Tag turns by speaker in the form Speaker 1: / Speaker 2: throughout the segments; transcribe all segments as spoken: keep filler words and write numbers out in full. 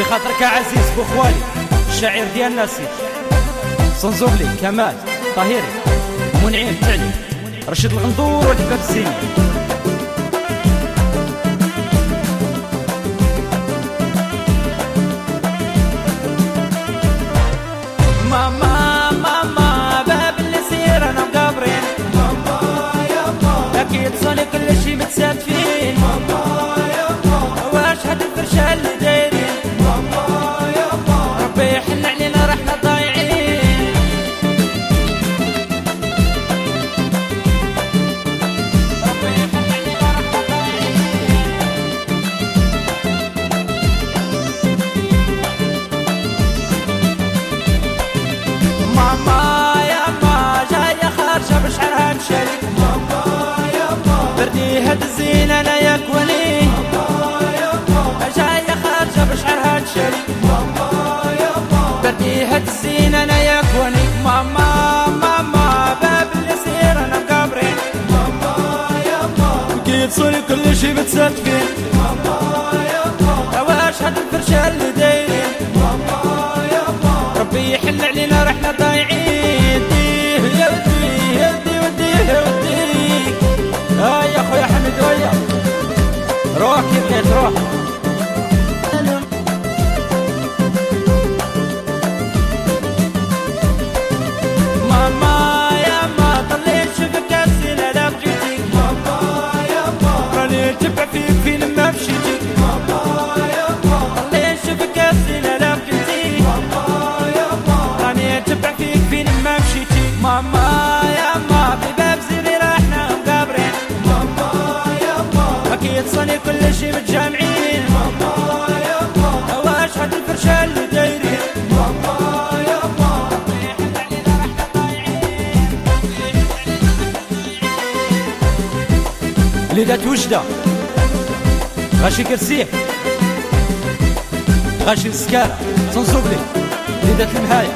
Speaker 1: خاطرك عزيز بوخوالي الشاعر ديال ناسي صنزوبلي كمال طاهري منعم تعلي رشيد الغندور والحباب الزيني.
Speaker 2: ماما ماما باب النسير انا مقابرين، ماما يابا اكيد صاني كل شي متساتفين، ماما يابا واش هاد الفرشة اللي دايرين، ماما يابا ربي يحن علينا رحنا ضايعين. ربي يحن علينا رحنا ضايعين. ماما ياما جاية خارجة بشعرها تشارك، ماما ياما بردي هاد الزين انا ياك ولي، ماما ياما جاية خارجة بشعرها تشارك، ماما ياما بردي هاد الزين انا ياك ولي. ماما ماما باب اليسير انا مقابرين، ماما ياما اكيد صوني كل شي متساتفين، ماما ياما واش هاد الفرشة اللي دايرين، ماما ياما ربي يحن علينا رحنا ضايعين. ديه يا ودي يا ودي وديه يا ودي ها يا خويا حمد ويا روح كيف بغيت روح. ماما ياما طليت شوفك السنة لا بغيتيك، ماما ياما راني نتبع فيك فين ما مشيتي، ماما ياما طليت شوفك السنة لا بغيتيك، ماما ياما راني نتبع فيك فين ما مشيتي. ماما ياما في باب زيني رحنا مقابرين، ماما ياما اكيد صاني كل شي متجامعين، ماما ياما واش هاد الفرشة اللي دايرين، ماما ياما ربي يحن علينا رحنا ضايعين.
Speaker 1: ليدات وجدة غاشي كرسيه غاشي السكارة صنصوبلي ليدات المهاية.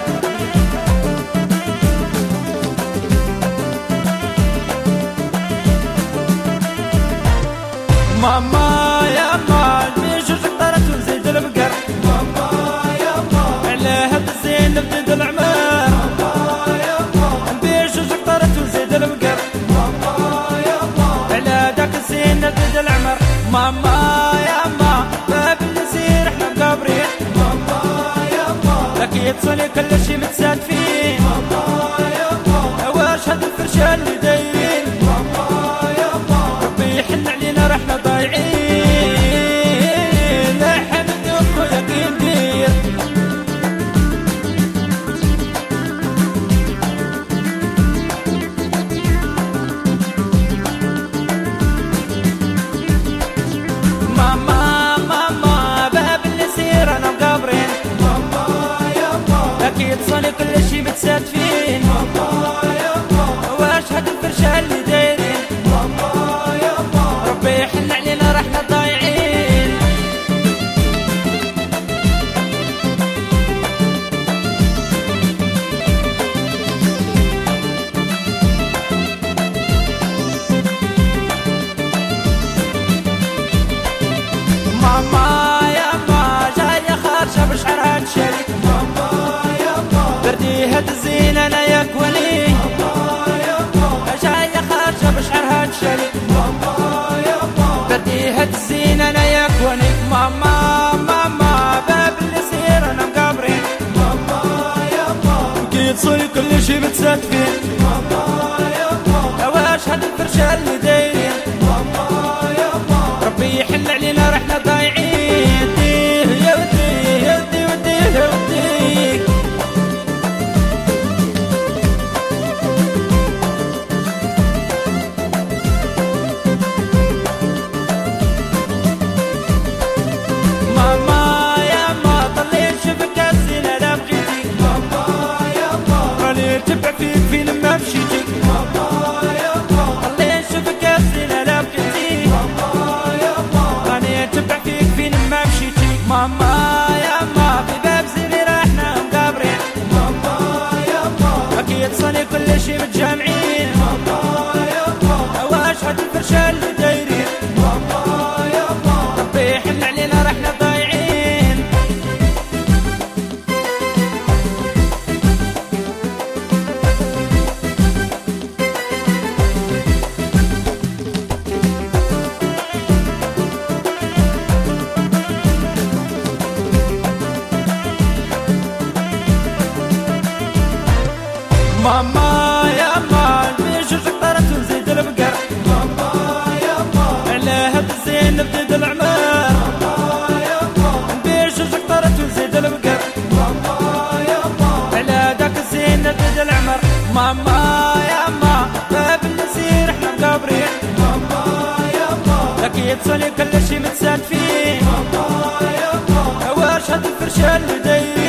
Speaker 2: ماما ياما نمشي شطرت ونزيد البقر، ماما ياما على هاد الزين نبدد العمر، ماما ياما نمشي شطرت ونزيد البقر، ماما ياما على داك الزين نبدد العمر. ماما ياما باب النسير احنا مقابرين، ماما ياما اكيد صوني كل شي متساتفين، ماما ياما واش هاد الفرشة اللي دايرين، ماما ياما ربي يحن علينا رحنا ضايعين. لا حمد اخويا كي ندير ماما ماما باب النسير انا مقابرين، ماما ياما اكيد صاني كل شي متساتفين، ماما ياما واش هاد الفرشة اللي دايرين، ماما ياما ربي يحن علينا رحنا ضايعين. ماما ياما جاية خارجة بشعرها تشارك، ماما ياما بردي هاد الزين انا ياك ولي، ماما ياما جاية خارجة بشعرها تشارك، ماما ياما بردي هاد الزين انا ياك ولي. ماما ماما باب اليسير انا مقابرين، ماما ياما اكيد صوني كل شي متساتفين، ماما ياما واش هاد الفرشة اللي دايرين، ماما ياما ربي يحن علينا رحنا ضايعين. ديه يا ودي يا ودي وديه يا ودي ماما ياما طليت شوفك السنة لا بغيتيك، ماما ياما راني نتبع فيك فين ما مشيتي، ماما ياما طليت شوفك السنة لا بغيتيك، ماما ياما راني نتبع فيك فين ما مشيتي. ماما ياما في باب زيني رحنا مقابرين، ماما ياما اكيد صاني كل شي متجامعين، ماما ياما واش هاد الفرشة اللي دايرين، ماما ياما ربي يحن علينا رحنا ضايعين. ماما يما باب النسير احنا مقابرين ماما يما اكيد صلي كل شي متسال فيه ماما يما واش هاد الفرشة اللي داير